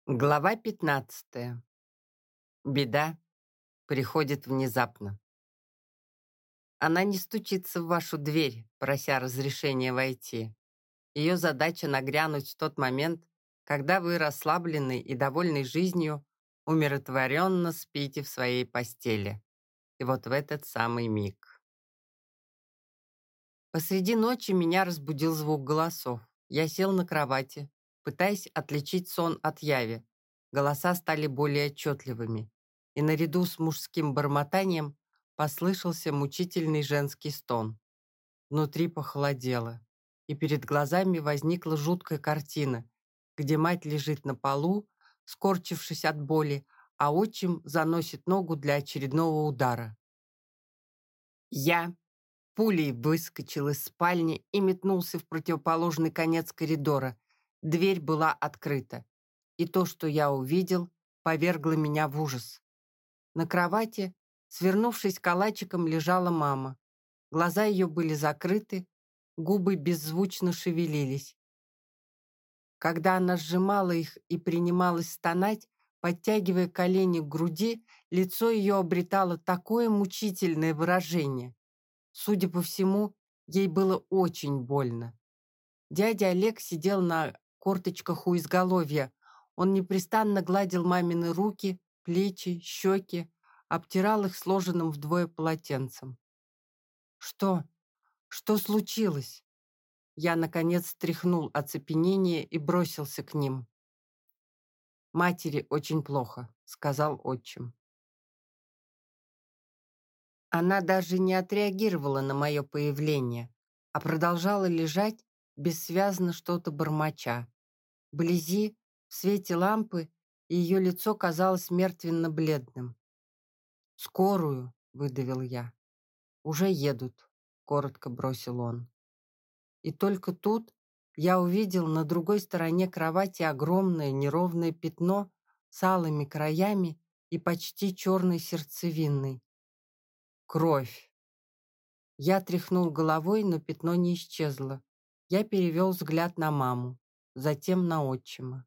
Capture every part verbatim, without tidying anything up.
Глава пятнадцатая. Беда приходит внезапно. Она не стучится в вашу дверь, прося разрешения войти. Ее задача нагрянуть в тот момент, когда вы, расслабленный и довольный жизнью, умиротворенно спите в своей постели. И вот в этот самый миг. Посреди ночи меня разбудил звук голосов. Я сел на кровати, пытаясь отличить сон от яви. Голоса стали более отчетливыми, и наряду с мужским бормотанием послышался мучительный женский стон. Внутри похолодело, и перед глазами возникла жуткая картина, где мать лежит на полу, скорчившись от боли, а отчим заносит ногу для очередного удара. Я пулей выскочил из спальни и метнулся в противоположный конец коридора. Дверь была открыта, и то, что я увидел, повергло меня в ужас. На кровати, свернувшись калачиком, лежала мама. Глаза ее были закрыты, губы беззвучно шевелились. Когда она сжимала их и принималась стонать, подтягивая колени к груди, лицо ее обретало такое мучительное выражение. Судя по всему, ей было очень больно. Дядя Олег сидел на корточках у изголовья. Он непрестанно гладил мамины руки, плечи, щеки, обтирал их сложенным вдвое полотенцем. «Что? Что случилось?» Я, наконец, стряхнул оцепенение и бросился к ним. «Матери очень плохо», — сказал отчим. Она даже не отреагировала на мое появление, а продолжала лежать, бессвязно что-то бормоча. Вблизи, в свете лампы, ее лицо казалось мертвенно-бледным. «Скорую», — выдавил я. «Уже едут», — коротко бросил он. И только тут я увидел на другой стороне кровати огромное неровное пятно с алыми краями и почти черной сердцевиной. Кровь. Я тряхнул головой, но пятно не исчезло. Я перевел взгляд на маму, затем на отчима.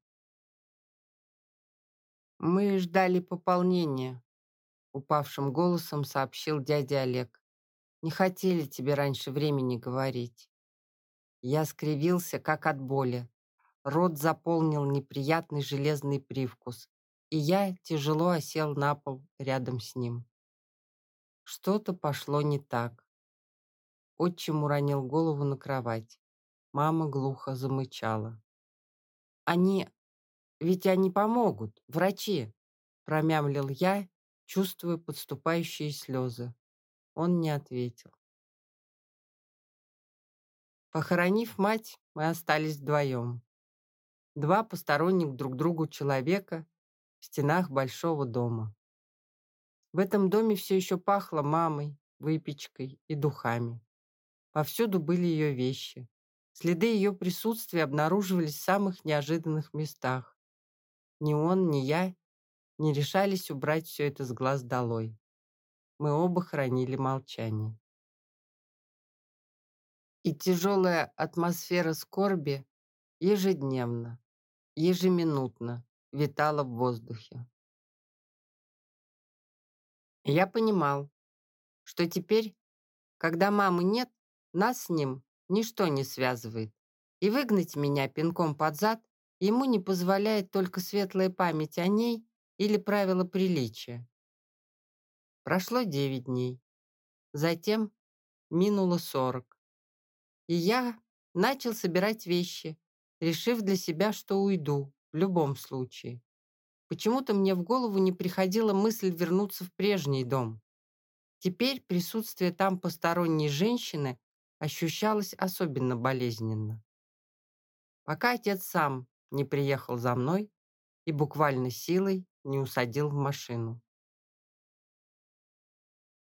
«Мы ждали пополнения», — упавшим голосом сообщил дядя Олег. «Не хотели тебе раньше времени говорить». Я скривился, как от боли. Рот заполнил неприятный железный привкус, и я тяжело осел на пол рядом с ним. Что-то пошло не так. Отчим уронил голову на кровать. Мама глухо замычала. «Они... ведь они помогут, врачи!» промямлил я, чувствуя подступающие слезы. Он не ответил. Похоронив мать, мы остались вдвоем. Два посторонних друг другу человека в стенах большого дома. В этом доме все еще пахло мамой, выпечкой и духами. Повсюду были ее вещи. Следы ее присутствия обнаруживались в самых неожиданных местах. Ни он, ни я не решались убрать все это с глаз долой. Мы оба хранили молчание. И тяжелая атмосфера скорби ежедневно, ежеминутно витала в воздухе. Я понимал, что теперь, когда мамы нет, нас с ним ничто не связывает, и выгнать меня пинком под зад ему не позволяет только светлая память о ней или правила приличия. Прошло девять дней, затем минуло сорок, и я начал собирать вещи, решив для себя, что уйду в любом случае. Почему-то мне в голову не приходила мысль вернуться в прежний дом. Теперь присутствие там посторонней женщины ощущалось особенно болезненно. Пока отец сам не приехал за мной и буквально силой не усадил в машину.